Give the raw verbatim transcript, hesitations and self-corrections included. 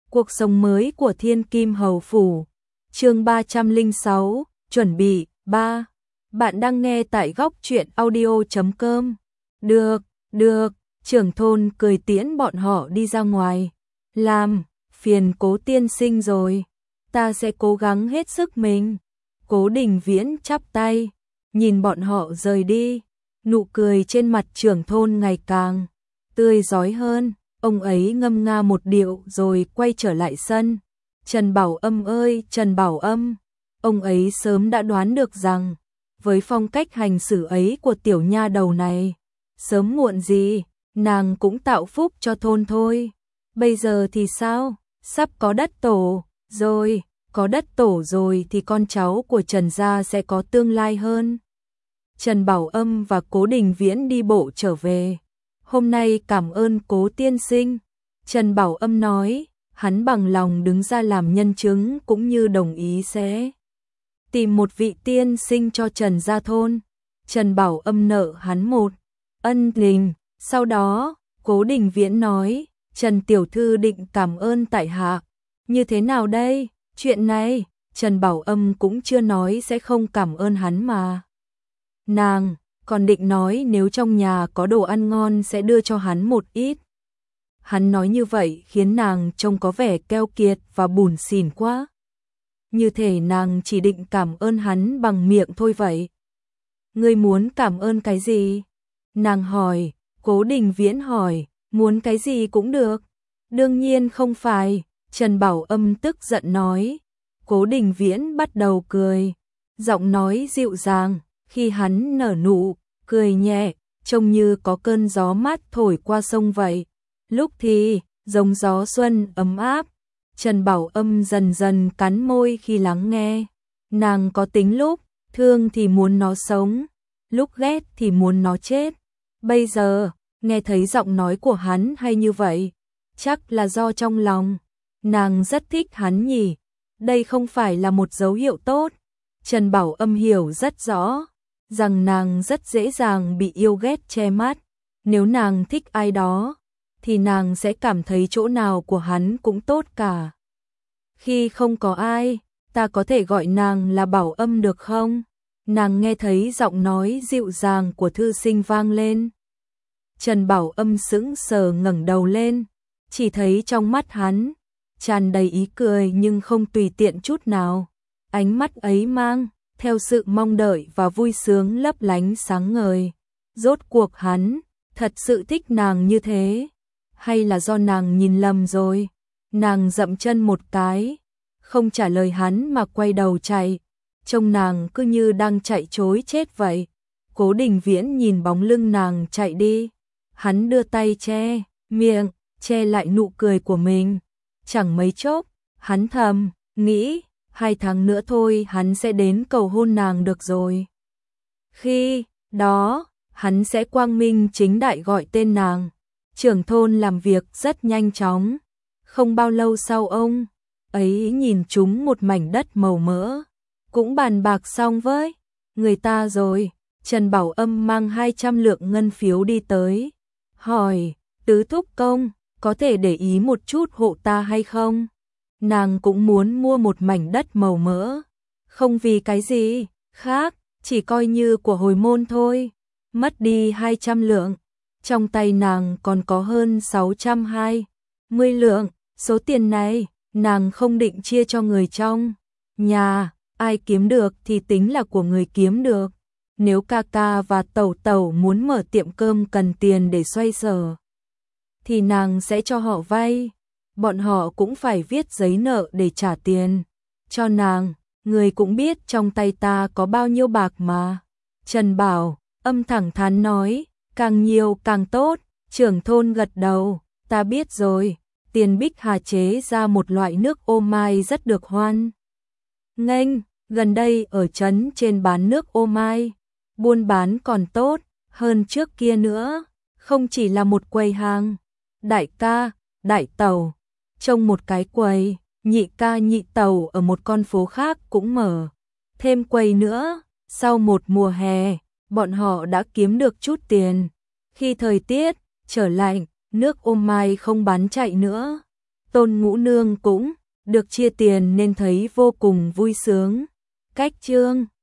Cuộc sống mới của Thiên Kim Hầu Phủ. Chương ba trăm lẻ sáu, chuẩn bị, ba. Bạn đang nghe tại góc truyện audio chấm com. Được, được, trưởng thôn cười tiễn bọn họ đi ra ngoài. Làm, phiền Cố tiên sinh rồi. Ta sẽ cố gắng hết sức mình. Cố Đình Viễn chắp tay, nhìn bọn họ rời đi. Nụ cười trên mặt trưởng thôn ngày càng tươi rói hơn. Ông ấy ngâm nga một điệu rồi quay trở lại sân. Trần Bảo Âm ơi, Trần Bảo Âm. Ông ấy sớm đã đoán được rằng, với phong cách hành xử ấy của tiểu nha đầu này, sớm muộn gì, nàng cũng tạo phúc cho thôn thôi. Bây giờ thì sao? Sắp có đất tổ, rồi, có đất tổ rồi thì con cháu của Trần gia sẽ có tương lai hơn. Trần Bảo Âm và Cố Đình Viễn đi bộ trở về. Hôm nay cảm ơn Cố tiên sinh. Trần Bảo Âm nói, hắn bằng lòng đứng ra làm nhân chứng cũng như đồng ý sẽ tìm một vị tiên sinh cho Trần gia thôn. Trần Bảo Âm nợ hắn một ân tình. Sau đó, Cố Đình Viễn nói, Trần tiểu thư định cảm ơn tại hạ. Như thế nào đây? Chuyện này, Trần Bảo Âm cũng chưa nói sẽ không cảm ơn hắn mà. Nàng còn định nói nếu trong nhà có đồ ăn ngon sẽ đưa cho hắn một ít. Hắn nói như vậy khiến nàng trông có vẻ keo kiệt và bủn xỉn quá. Như thể nàng chỉ định cảm ơn hắn bằng miệng thôi vậy. Ngươi muốn cảm ơn cái gì? Nàng hỏi. Cố Đình Viễn hỏi, muốn cái gì cũng được. Đương nhiên không phải, Trần Bảo Âm tức giận nói. Cố Đình Viễn bắt đầu cười, giọng nói dịu dàng. Khi hắn nở nụ, cười nhẹ, trông như có cơn gió mát thổi qua sông vậy. Lúc thì, giống gió xuân ấm áp. Trần Bảo Âm dần dần cắn môi khi lắng nghe. Nàng có tính lúc, thương thì muốn nó sống, lúc ghét thì muốn nó chết. Bây giờ, nghe thấy giọng nói của hắn hay như vậy, chắc là do trong lòng nàng rất thích hắn nhỉ. Đây không phải là một dấu hiệu tốt. Trần Bảo Âm hiểu rất rõ rằng nàng rất dễ dàng bị yêu ghét che mắt. Nếu nàng thích ai đó, thì nàng sẽ cảm thấy chỗ nào của hắn cũng tốt cả. Khi không có ai, ta có thể gọi nàng là Bảo Âm được không? Nàng nghe thấy giọng nói dịu dàng của thư sinh vang lên. Trần Bảo Âm sững sờ ngẩng đầu lên, chỉ thấy trong mắt hắn tràn đầy ý cười nhưng không tùy tiện chút nào. Ánh mắt ấy mang theo sự mong đợi và vui sướng lấp lánh sáng ngời. Rốt cuộc hắn thật sự thích nàng như thế, hay là do nàng nhìn lầm rồi? Nàng dậm chân một cái, không trả lời hắn mà quay đầu chạy. Trông nàng cứ như đang chạy trối chết vậy. Cố Đình Viễn nhìn bóng lưng nàng chạy đi, hắn đưa tay che miệng, che lại nụ cười của mình. Chẳng mấy chốc, hắn thầm nghĩ, hai tháng nữa thôi hắn sẽ đến cầu hôn nàng được rồi. Khi đó, hắn sẽ quang minh chính đại gọi tên nàng. Trưởng thôn làm việc rất nhanh chóng. Không bao lâu sau ông ấy nhìn trúng một mảnh đất màu mỡ, cũng bàn bạc xong với người ta rồi. Trần Bảo Âm mang hai trăm lượng ngân phiếu đi tới, hỏi, tứ thúc công, có thể để ý một chút hộ ta hay không? Nàng cũng muốn mua một mảnh đất màu mỡ, không vì cái gì khác, chỉ coi như của hồi môn thôi. Mất đi hai trăm lượng, trong tay nàng còn có hơn sáu trăm hai mươi lượng. Số tiền này, nàng không định chia cho người trong nhà, ai kiếm được thì tính là của người kiếm được. Nếu ca ca và tẩu tẩu muốn mở tiệm cơm cần tiền để xoay sở, thì nàng sẽ cho họ vay. Bọn họ cũng phải viết giấy nợ để trả tiền cho nàng. Người cũng biết trong tay ta có bao nhiêu bạc mà. Trần Bảo Âm thẳng thắn nói, càng nhiều càng tốt. Trưởng thôn gật đầu, ta biết rồi. Tiền Bích Hà chế ra một loại nước ô mai rất được hoan nghênh. Gần đây ở trấn trên bán nước ô mai, buôn bán còn tốt hơn trước kia nữa. Không chỉ là một quầy hàng, đại ca, đại tẩu trong một cái quầy, nhị ca nhị tẩu ở một con phố khác cũng mở thêm quầy nữa. Sau một mùa hè, bọn họ đã kiếm được chút tiền. Khi thời tiết trở lạnh, nước ô mai không bán chạy nữa, Tôn Ngũ Nương cũng được chia tiền nên thấy vô cùng vui sướng. Cách chương